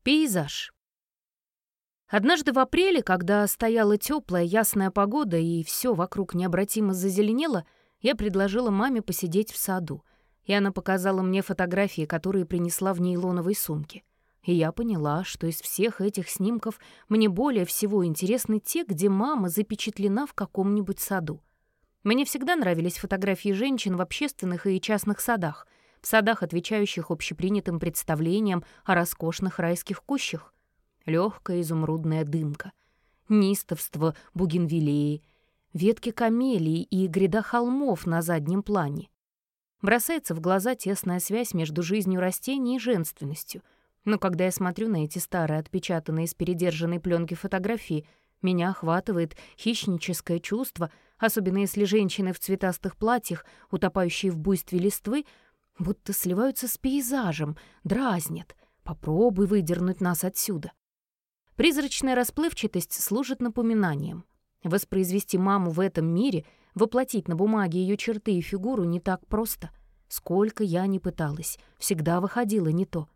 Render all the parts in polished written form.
Пейзаж. Однажды в апреле, когда стояла теплая, ясная погода и все вокруг необратимо зазеленело, я предложила маме посидеть в саду, и она показала мне фотографии, которые принесла в нейлоновой сумке. И я поняла, что из всех этих снимков мне более всего интересны те, где мама запечатлена в каком-нибудь саду. Мне всегда нравились фотографии женщин в общественных и частных садах, в садах, отвечающих общепринятым представлениям о роскошных райских кущах. Легкая изумрудная дымка, неистовство бугенвиллеи, ветки камелии и гряда холмов на заднем плане. Бросается в глаза тесная связь между жизнью растений и женственностью. Но когда я смотрю на эти старые, отпечатанные из передержанной пленки фотографии, меня охватывает хищническое чувство, особенно если женщины в цветастых платьях, утопающие в буйстве листвы, будто сливаются с пейзажем, дразнят. Попробуй выдернуть нас отсюда. Призрачная расплывчатость служит напоминанием. Воспроизвести маму в этом мире, воплотить на бумаге ее черты и фигуру не так просто. Сколько я ни пыталась, всегда выходило не то.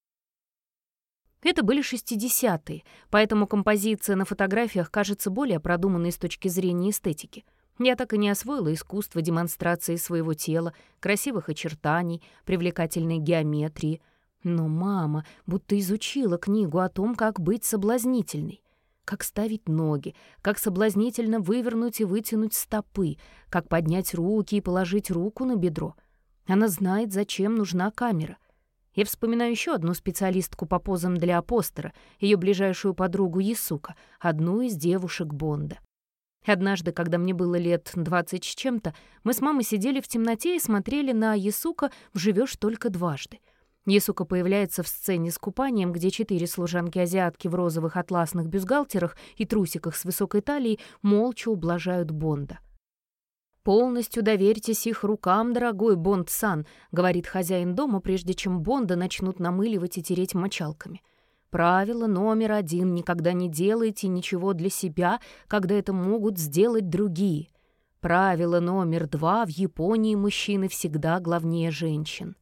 Это были 60-е, поэтому композиция на фотографиях кажется более продуманной с точки зрения эстетики. Я так и не освоила искусство демонстрации своего тела, красивых очертаний, привлекательной геометрии. Но мама будто изучила книгу о том, как быть соблазнительной, как ставить ноги, как соблазнительно вывернуть и вытянуть стопы, как поднять руки и положить руку на бедро. Она знает, зачем нужна камера. Я вспоминаю еще одну специалистку по позам для апостера, ее ближайшую подругу Ясука, одну из девушек Бонда. Однажды, когда мне было лет 20 с чем-то, мы с мамой сидели в темноте и смотрели на Ясука в «Живешь только дважды». Ясука появляется в сцене с купанием, где 4 служанки-азиатки в розовых атласных бюстгальтерах и трусиках с высокой талией молча ублажают Бонда. «Полностью доверьтесь их рукам, дорогой Бонд-сан», — говорит хозяин дома, прежде чем Бонда начнут намыливать и тереть мочалками. «Правило номер 1 — никогда не делайте ничего для себя, когда это могут сделать другие. Правило номер 2 — в Японии мужчины всегда главнее женщин».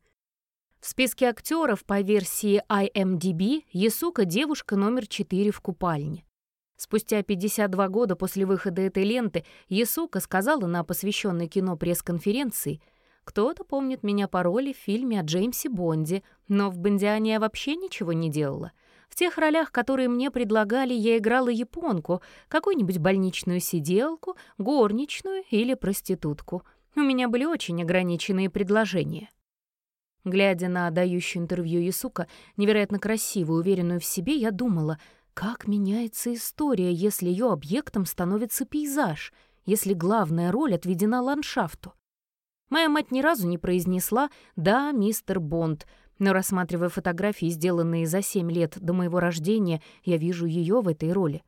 В списке актеров по версии IMDb Ясука — девушка номер 4 в купальне. Спустя 52 года после выхода этой ленты Ясука сказала на посвященной кино пресс-конференции: «Кто-то помнит меня по роли в фильме о Джеймсе Бонде, но в «Бондиане» я вообще ничего не делала. В тех ролях, которые мне предлагали, я играла японку, какую-нибудь больничную сиделку, горничную или проститутку. У меня были очень ограниченные предложения». Глядя на дающую интервью Ясука, невероятно красивую, уверенную в себе, я думала, как меняется история, если ее объектом становится пейзаж, если главная роль отведена ландшафту. Моя мать ни разу не произнесла «да, мистер Бонд», но, рассматривая фотографии, сделанные за 7 лет до моего рождения, я вижу ее в этой роли.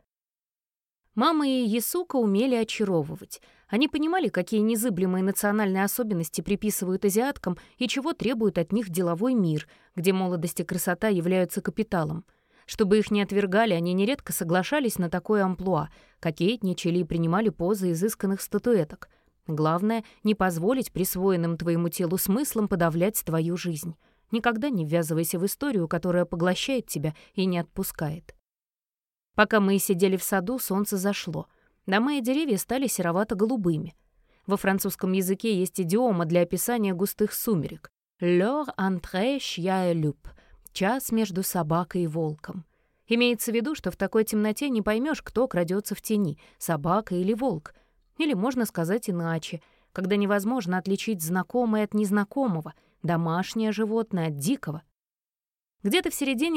Мама и Ясука умели очаровывать. Они понимали, какие незыблемые национальные особенности приписывают азиаткам и чего требует от них деловой мир, где молодость и красота являются капиталом. Чтобы их не отвергали, они нередко соглашались на такое амплуа, кокетничали и принимали позы изысканных статуэток. Главное — не позволить присвоенным твоему телу смыслам подавлять твою жизнь. Никогда не ввязывайся в историю, которая поглощает тебя и не отпускает. Пока мы сидели в саду, солнце зашло. Дома и деревья стали серовато-голубыми. Во французском языке есть идиома для описания густых сумерек. «L'heure entre chien et loup» — час между собакой и волком. Имеется в виду, что в такой темноте не поймешь, кто крадется в тени — собака или волк. Или можно сказать иначе, когда невозможно отличить знакомое от незнакомого, домашнее животное от дикого. Где-то в середине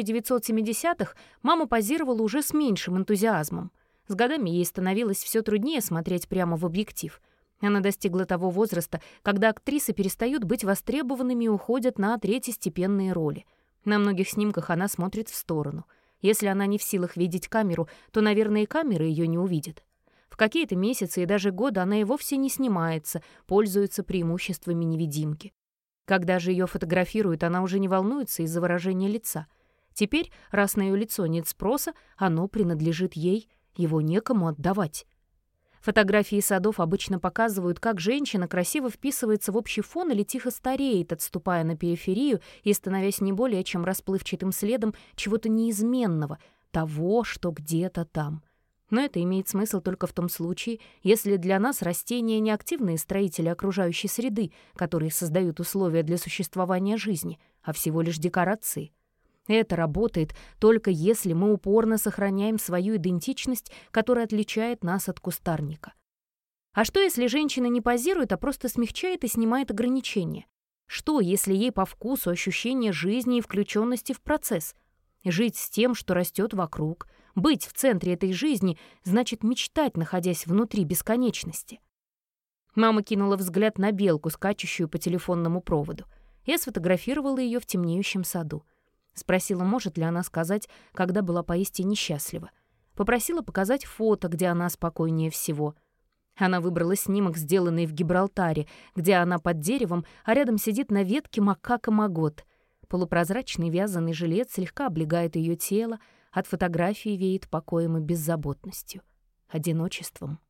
1970-х мама позировала уже с меньшим энтузиазмом. С годами ей становилось все труднее смотреть прямо в объектив. Она достигла того возраста, когда актрисы перестают быть востребованными и уходят на третьестепенные роли. На многих снимках она смотрит в сторону. Если она не в силах видеть камеру, то, наверное, и камера ее не увидит. В какие-то месяцы и даже годы она и вовсе не снимается, пользуется преимуществами невидимки. Когда же ее фотографируют, она уже не волнуется из-за выражения лица. Теперь, раз на ее лицо нет спроса, оно принадлежит ей, его некому отдавать. Фотографии садов обычно показывают, как женщина красиво вписывается в общий фон или тихо стареет, отступая на периферию и становясь не более чем расплывчатым следом чего-то неизменного, того, что где-то там. Но это имеет смысл только в том случае, если для нас растения не активные строители окружающей среды, которые создают условия для существования жизни, а всего лишь декорации. Это работает только если мы упорно сохраняем свою идентичность, которая отличает нас от кустарника. А что, если женщина не позирует, а просто смягчает и снимает ограничения? Что, если ей по вкусу ощущение жизни и включенности в процесс? Жить с тем, что растет вокруг, быть в центре этой жизни, значит мечтать, находясь внутри бесконечности. Мама кинула взгляд на белку, скачущую по телефонному проводу. Я сфотографировала ее в темнеющем саду. Спросила, может ли она сказать, когда была поистине счастлива. Попросила показать фото, где она спокойнее всего. Она выбрала снимок, сделанный в Гибралтаре, где она под деревом, а рядом сидит на ветке макака-магот. Полупрозрачный вязаный жилет слегка облегает ее тело, от фотографии веет покоем и беззаботностью, одиночеством.